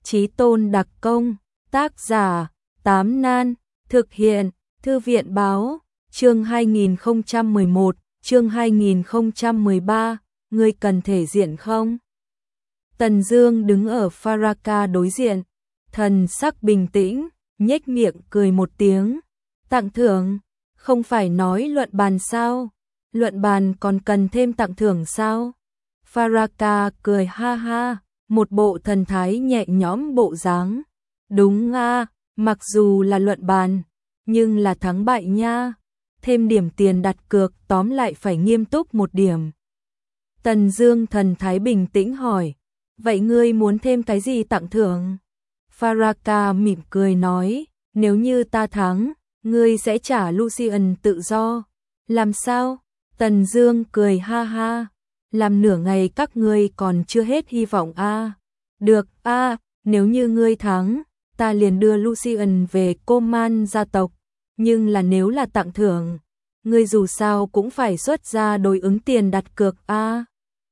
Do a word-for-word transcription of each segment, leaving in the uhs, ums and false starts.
Chí tôn đặc công, tác giả, Tám Nan, thực hiện, Thư viện báo, chương hai nghìn không trăm mười một, chương hai nghìn không trăm mười ba, ngươi cần thể diện không? Tần Dương đứng ở Farrakha đối diện, thần sắc bình tĩnh, nhếch miệng cười một tiếng. Tặng thưởng, không phải nói luận bàn sao? Luận bàn còn cần thêm tặng thưởng sao? Farrakha cười ha ha, một bộ thần thái nhẹ nhõm bộ dáng. Đúng a, mặc dù là luận bàn, nhưng là thắng bại nha. Thêm điểm tiền đặt cược, tóm lại phải nghiêm túc một điểm. Tần Dương thần thái bình tĩnh hỏi, vậy ngươi muốn thêm cái gì tặng thưởng? Farrakha mỉm cười nói, nếu như ta thắng, ngươi sẽ trả Lucian tự do. Làm sao? Tần Dương cười ha ha, làm nửa ngày các ngươi còn chưa hết hy vọng a. À? Được a, à, nếu như ngươi thắng, ta liền đưa Lucian về Coman gia tộc, nhưng là nếu là tặng thưởng, ngươi dù sao cũng phải xuất ra đối ứng tiền đặt cược a. À?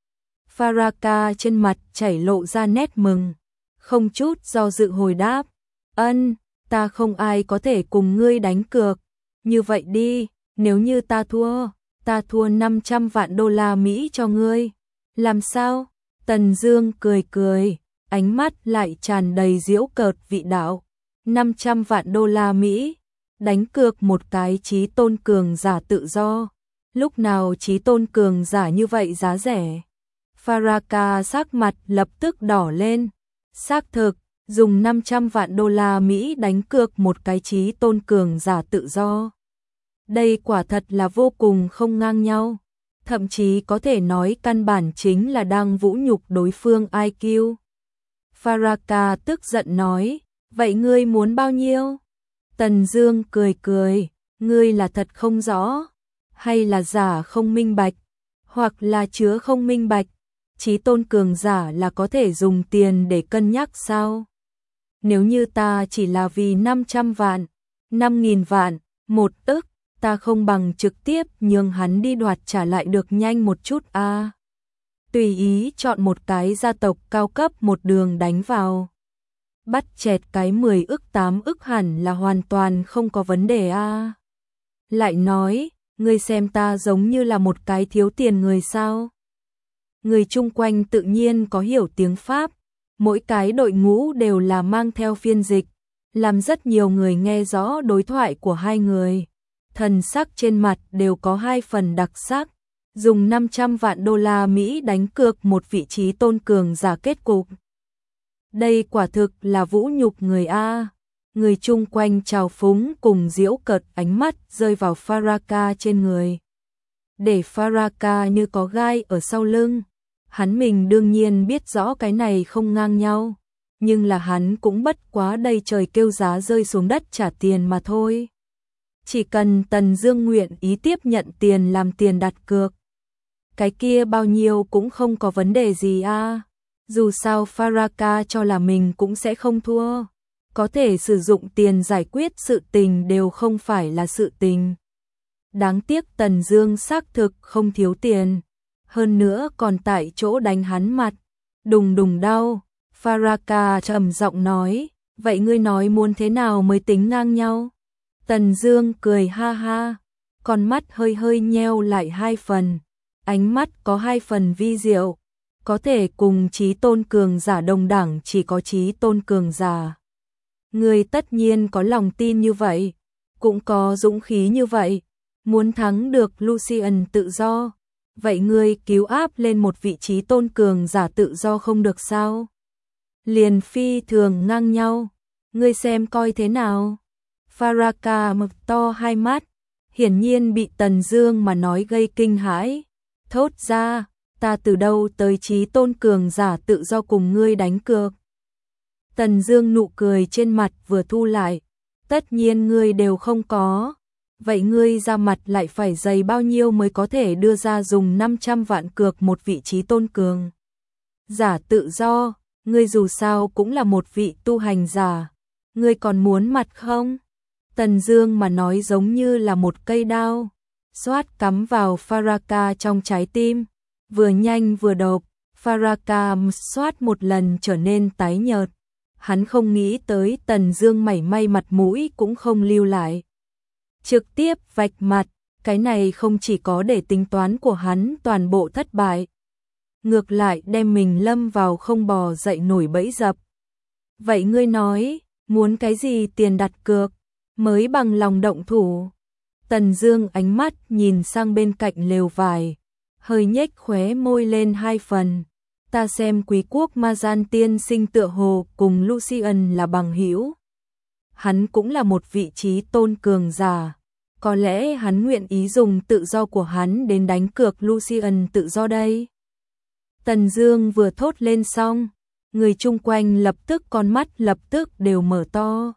Farrakha trên mặt chảy lộ ra nét mừng, không chút do dự hồi đáp, ân, ta không ai có thể cùng ngươi đánh cược, như vậy đi, nếu như ta thua, ta thua năm trăm vạn đô la Mỹ cho ngươi. Làm sao? Tần Dương cười cười, ánh mắt lại tràn đầy giễu cợt vị đạo. năm trăm vạn đô la Mỹ, đánh cược một cái chí tôn cường giả tự do. Lúc nào chí tôn cường giả như vậy giá rẻ? Farrakha sắc mặt lập tức đỏ lên. Xác thực, dùng năm trăm vạn đô la Mỹ đánh cược một cái chí tôn cường giả tự do. Đây quả thật là vô cùng không ngang nhau, thậm chí có thể nói căn bản chính là đang vũ nhục đối phương i kiu. Farrakha tức giận nói, vậy ngươi muốn bao nhiêu? Tần Dương cười cười, ngươi là thật không rõ, hay là giả không minh bạch, hoặc là chứa không minh bạch, chí tôn cường giả là có thể dùng tiền để cân nhắc sao? Nếu như ta chỉ là vì năm trăm vạn, năm nghìn vạn, một ức, ta không bằng trực tiếp nhường hắn đi đoạt trả lại được nhanh một chút a. À. Tùy ý chọn một cái gia tộc cao cấp một đường đánh vào. Bắt chẹt cái mười ức tám ức hẳn là hoàn toàn không có vấn đề a. À. Lại nói, ngươi xem ta giống như là một cái thiếu tiền người sao? Người chung quanh tự nhiên có hiểu tiếng Pháp, mỗi cái đội ngũ đều là mang theo phiên dịch, làm rất nhiều người nghe rõ đối thoại của hai người. Thần sắc trên mặt đều có hai phần đặc sắc, dùng năm trăm vạn đô la Mỹ đánh cược một vị trí tôn cường giả kết cục. Đây quả thực là vũ nhục người a. Người chung quanh trào phúng cùng giễu cợt ánh mắt rơi vào Farrakha trên người. Để Farrakha như có gai ở sau lưng. Hắn mình đương nhiên biết rõ cái này không ngang nhau, nhưng là hắn cũng bất quá đây trời kêu giá rơi xuống đất trả tiền mà thôi. Chỉ cần Tần Dương nguyện ý tiếp nhận tiền làm tiền đặt cược, cái kia bao nhiêu cũng không có vấn đề gì a. À. Dù sao Farrakha cho là mình cũng sẽ không thua, có thể sử dụng tiền giải quyết sự tình đều không phải là sự tình. Đáng tiếc Tần Dương xác thực không thiếu tiền, hơn nữa còn tại chỗ đánh hắn mặt, đùng đùng đau. Farrakha trầm giọng nói, vậy ngươi nói muốn thế nào mới tính ngang nhau? Tần Dương cười ha ha, con mắt hơi hơi nheo lại hai phần, ánh mắt có hai phần vi diệu, có thể cùng chí tôn cường giả đồng đẳng chỉ có chí tôn cường giả. Ngươi tất nhiên có lòng tin như vậy, cũng có dũng khí như vậy, muốn thắng được Lucian tự do, vậy ngươi cứu áp lên một vị chí tôn cường giả tự do không được sao? Liền phi thường ngang nhau, ngươi xem coi thế nào? Farrakha mở to hai mắt, hiển nhiên bị Tần Dương mà nói gây kinh hãi, thốt ra, ta từ đâu tới chí tôn cường giả tự do cùng ngươi đánh cược? Tần Dương nụ cười trên mặt vừa thu lại, tất nhiên ngươi đều không có, vậy ngươi ra mặt lại phải dày bao nhiêu mới có thể đưa ra dùng năm trăm vạn cược một vị chí tôn cường giả tự do, ngươi dù sao cũng là một vị tu hành giả, ngươi còn muốn mặt không? Tần Dương mà nói giống như là một cây đao, xoát cắm vào Farrakha trong trái tim, vừa nhanh vừa độc. Farrakha xoát một lần trở nên tái nhợt, Hắn không nghĩ tới Tần Dương mảy may mặt mũi cũng không lưu lại. Trực tiếp vạch mặt, cái này không chỉ có để tính toán của hắn toàn bộ thất bại, ngược lại đem mình lâm vào không bò dậy nổi bẫy dập. Vậy ngươi nói, muốn cái gì tiền đặt cược, mới bằng lòng động thủ? Tần Dương ánh mắt nhìn sang bên cạnh lều vải, hơi nhếch khóe môi lên hai phần. Ta xem Quý quốc Ma Gian tiên sinh tựa hồ cùng Lucian là bằng hữu. Hắn cũng là một vị trí tôn cường giả. Có lẽ hắn nguyện ý dùng tự do của hắn đến đánh cược Lucian tự do đây. Tần Dương vừa thốt lên xong, người chung quanh lập tức con mắt lập tức đều mở to.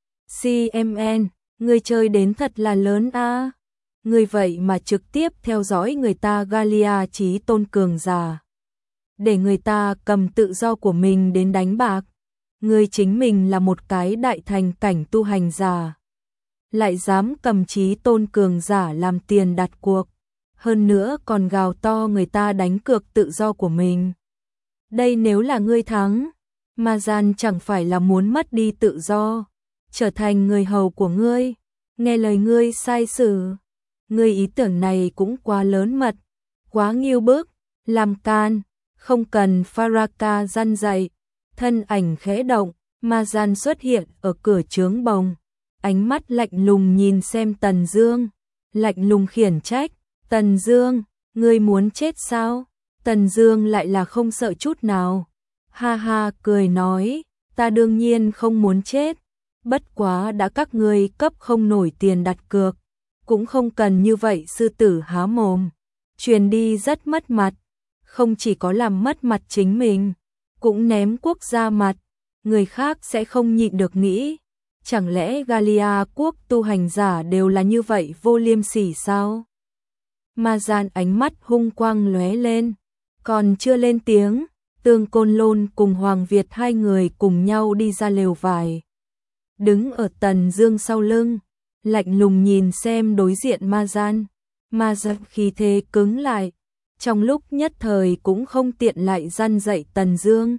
xê em en, người chơi đến thật là lớn a. Người vậy mà trực tiếp theo dõi người ta Galia chí tôn cường giả. Để người ta cầm tự do của mình đến đánh bạc. Người chính mình là một cái đại thành cảnh tu hành giả. Lại dám cầm chí tôn cường giả làm tiền đặt cuộc. Hơn nữa còn gào to người ta đánh cược tự do của mình. Đây nếu là ngươi thắng, Ma Gian chẳng phải là muốn mất đi tự do, trở thành người hầu của ngươi, nghe lời ngươi sai xử. Ngươi ý tưởng này cũng quá lớn mật, quá nghiêu bức, làm can, không cần Faraka răn dạy. Thân ảnh khẽ động, Ma Gian xuất hiện ở cửa trướng bồng, ánh mắt lạnh lùng nhìn xem Tần Dương, lạnh lùng khiển trách. Tần Dương, ngươi muốn chết sao? Tần Dương lại là không sợ chút nào. Ha ha cười nói, ta đương nhiên không muốn chết. Bất quá đã các ngươi cấp không nổi tiền đặt cược. Cũng không cần như vậy sư tử há mồm. Truyền đi rất mất mặt. Không chỉ có làm mất mặt chính mình, cũng ném quốc gia mặt. Người khác sẽ không nhịn được nghĩ. Chẳng lẽ Galia quốc tu hành giả đều là như vậy vô liêm sỉ sao? Ma Gian ánh mắt hung quang lóe lên, còn chưa lên tiếng, Tương Côn Lôn cùng Hoàng Việt hai người cùng nhau đi ra lều vải. Đứng ở Tần Dương sau lưng, lạnh lùng nhìn xem đối diện Ma Gian. Ma Gian khí thế cứng lại, trong lúc nhất thời cũng không tiện lại răn dạy Tần Dương.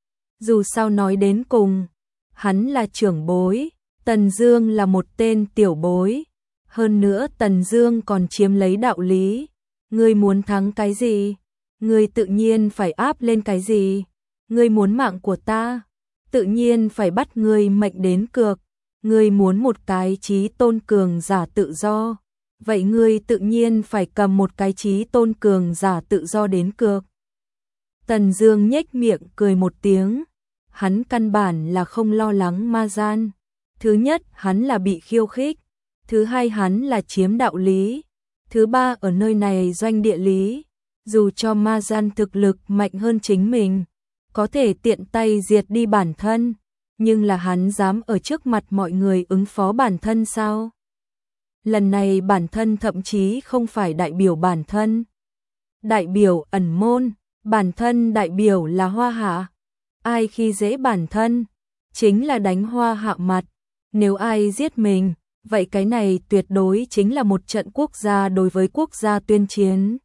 Dù sao nói đến cùng, hắn là trưởng bối, Tần Dương là một tên tiểu bối. Hơn nữa Tần Dương còn chiếm lấy đạo lý. Ngươi muốn thắng cái gì? Ngươi tự nhiên phải áp lên cái gì? Ngươi muốn mạng của ta? Tự nhiên phải bắt ngươi mệnh đến cược. Ngươi muốn một cái chí tôn cường giả tự do. Vậy ngươi tự nhiên phải cầm một cái chí tôn cường giả tự do đến cược. Tần Dương nhếch miệng cười một tiếng. Hắn căn bản là không lo lắng Ma Gian. Thứ nhất, hắn là bị khiêu khích. Thứ hai, hắn là chiếm đạo lý. Thứ ba, ở nơi này doanh địa lý. Dù cho Ma Gian thực lực mạnh hơn chính mình, có thể tiện tay diệt đi bản thân, nhưng là hắn dám ở trước mặt mọi người ứng phó bản thân sao? Lần này bản thân thậm chí không phải đại biểu bản thân. Đại biểu ẩn môn, bản thân đại biểu là Hoa Hạ. Ai khi dễ bản thân, chính là đánh Hoa Hạ mặt. Nếu ai giết mình, vậy cái này tuyệt đối chính là một trận quốc gia đối với quốc gia tuyên chiến.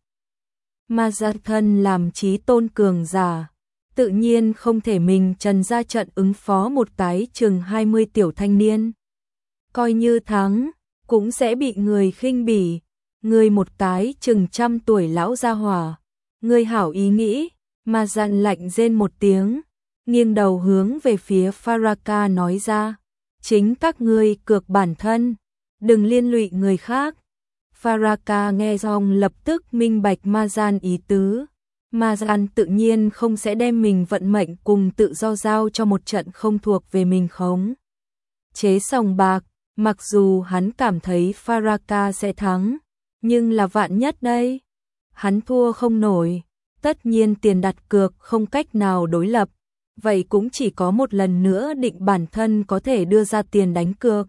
Ma Gian thân làm chí tôn cường giả, tự nhiên không thể mình trần ra trận ứng phó một cái chừng hai mươi tiểu thanh niên. Coi như thắng, cũng sẽ bị người khinh bỉ. Người một cái chừng trăm tuổi lão gia hỏa, người hảo ý nghĩ. Ma Gian lạnh rên một tiếng, nghiêng đầu hướng về phía Faraka nói ra. Chính các ngươi cược bản thân, đừng liên lụy người khác. Faraka nghe xong lập tức minh bạch Ma Gian ý tứ. Ma Gian tự nhiên không sẽ đem mình vận mệnh cùng tự do giao cho một trận không thuộc về mình khống chế sòng bạc. Mặc dù hắn cảm thấy Faraka sẽ thắng, nhưng là vạn nhất đây. Hắn thua không nổi, tất nhiên tiền đặt cược không cách nào đối lập. Vậy cũng chỉ có một lần nữa định bản thân có thể đưa ra tiền đánh cược.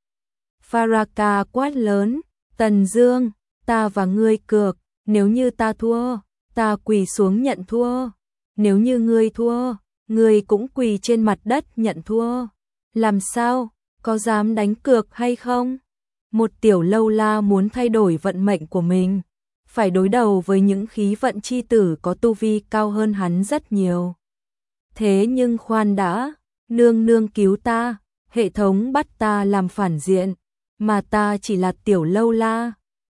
Faraka quát lớn, Tần Dương, ta và ngươi cược, nếu như ta thua, ta quỳ xuống nhận thua. Nếu như ngươi thua, ngươi cũng quỳ trên mặt đất nhận thua. Làm sao, có dám đánh cược hay không? Một tiểu lâu la muốn thay đổi vận mệnh của mình, phải đối đầu với những khí vận chi tử có tu vi cao hơn hắn rất nhiều. Thế nhưng khoan đã, nương nương cứu ta, hệ thống bắt ta làm phản diện, mà ta chỉ là tiểu lâu la.